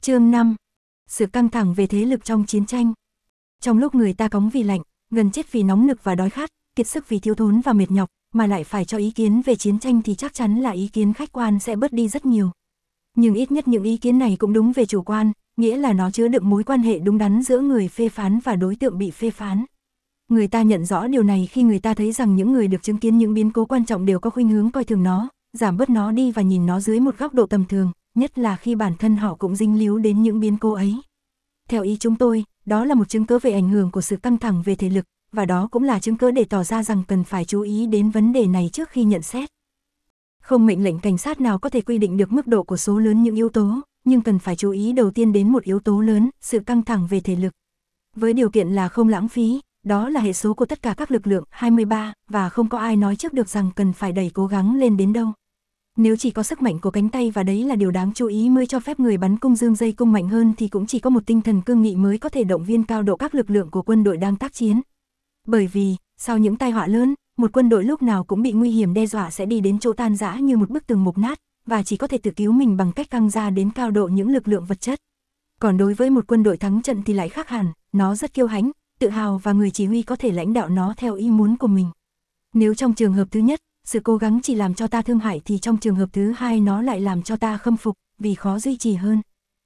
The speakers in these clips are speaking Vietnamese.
Chương 5. Sự căng thẳng về thế lực trong chiến tranh. Trong lúc người ta cóng vì lạnh, gần chết vì nóng nực và đói khát, kiệt sức vì thiếu thốn và mệt nhọc, mà lại phải cho ý kiến về chiến tranh thì chắc chắn là ý kiến khách quan sẽ bớt đi rất nhiều. Nhưng ít nhất những ý kiến này cũng đúng về chủ quan, nghĩa là nó chứa đựng mối quan hệ đúng đắn giữa người phê phán và đối tượng bị phê phán. Người ta nhận rõ điều này khi người ta thấy rằng những người được chứng kiến những biến cố quan trọng đều có khuynh hướng coi thường nó, giảm bớt nó đi và nhìn nó dưới một góc độ tầm thường, nhất là khi bản thân họ cũng dính líu đến những biến cố ấy. Theo ý chúng tôi, đó là một chứng cớ về ảnh hưởng của sự căng thẳng về thể lực, và đó cũng là chứng cớ để tỏ ra rằng cần phải chú ý đến vấn đề này trước khi nhận xét. Không mệnh lệnh cảnh sát nào có thể quy định được mức độ của số lớn những yếu tố, nhưng cần phải chú ý đầu tiên đến một yếu tố lớn, sự căng thẳng về thể lực. Với điều kiện là không lãng phí, đó là hệ số của tất cả các lực lượng 23, và không có ai nói trước được rằng cần phải đẩy cố gắng lên đến đâu. Nếu chỉ có sức mạnh của cánh tay và đấy là điều đáng chú ý mới cho phép người bắn cung dương dây cung mạnh hơn thì cũng chỉ có một tinh thần cương nghị mới có thể động viên cao độ các lực lượng của quân đội đang tác chiến. Bởi vì, sau những tai họa lớn, một quân đội lúc nào cũng bị nguy hiểm đe dọa sẽ đi đến chỗ tan rã như một bức tường mục nát, và chỉ có thể tự cứu mình bằng cách căng ra đến cao độ những lực lượng vật chất. Còn đối với một quân đội thắng trận thì lại khác hẳn, nó rất kiêu hãnh, tự hào và người chỉ huy có thể lãnh đạo nó theo ý muốn của mình. Nếu trong trường hợp thứ nhất, sự cố gắng chỉ làm cho ta thương hại thì trong trường hợp thứ hai nó lại làm cho ta khâm phục, vì khó duy trì hơn.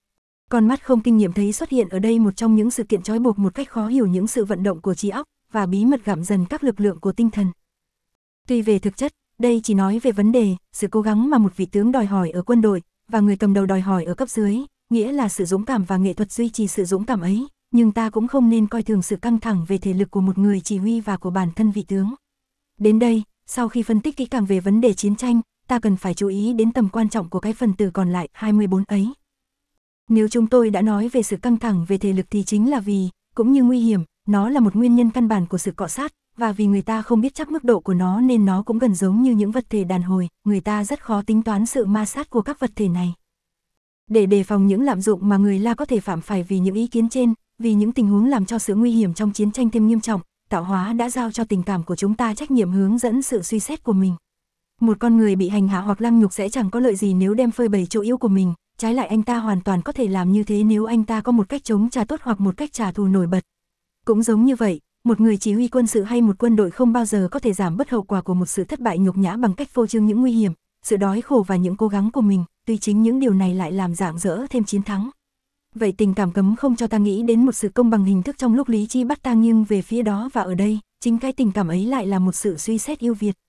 Con mắt không kinh nghiệm thấy xuất hiện ở đây một trong những sự kiện trói buộc một cách khó hiểu những sự vận động của trí óc, và bí mật gặm dần các lực lượng của tinh thần. Tuy về thực chất, đây chỉ nói về vấn đề, sự cố gắng mà một vị tướng đòi hỏi ở quân đội, và người cầm đầu đòi hỏi ở cấp dưới, nghĩa là sự dũng cảm và nghệ thuật duy trì sự dũng cảm ấy, nhưng ta cũng không nên coi thường sự căng thẳng về thể lực của một người chỉ huy và của bản thân vị tướng. Đến đây, sau khi phân tích kỹ càng về vấn đề chiến tranh, ta cần phải chú ý đến tầm quan trọng của cái phần tử còn lại 24 ấy. Nếu chúng tôi đã nói về sự căng thẳng về thể lực thì chính là vì, cũng như nguy hiểm, nó là một nguyên nhân căn bản của sự cọ sát, và vì người ta không biết chắc mức độ của nó nên nó cũng gần giống như những vật thể đàn hồi, người ta rất khó tính toán sự ma sát của các vật thể này. Để đề phòng những lạm dụng mà người La có thể phạm phải vì những ý kiến trên, vì những tình huống làm cho sự nguy hiểm trong chiến tranh thêm nghiêm trọng, tạo hóa đã giao cho tình cảm của chúng ta trách nhiệm hướng dẫn sự suy xét của mình. Một con người bị hành hạ hoặc lăng nhục sẽ chẳng có lợi gì nếu đem phơi bày chỗ yếu của mình, trái lại anh ta hoàn toàn có thể làm như thế nếu anh ta có một cách chống trả tốt hoặc một cách trả thù nổi bật. Cũng giống như vậy, một người chỉ huy quân sự hay một quân đội không bao giờ có thể giảm bớt hậu quả của một sự thất bại nhục nhã bằng cách phô trương những nguy hiểm, sự đói khổ và những cố gắng của mình, tuy chính những điều này lại làm rạng rỡ thêm chiến thắng. Vậy tình cảm cấm không cho ta nghĩ đến một sự công bằng hình thức trong lúc lý trí bắt ta nghiêng về phía đó, và ở đây, chính cái tình cảm ấy lại là một sự suy xét ưu việt.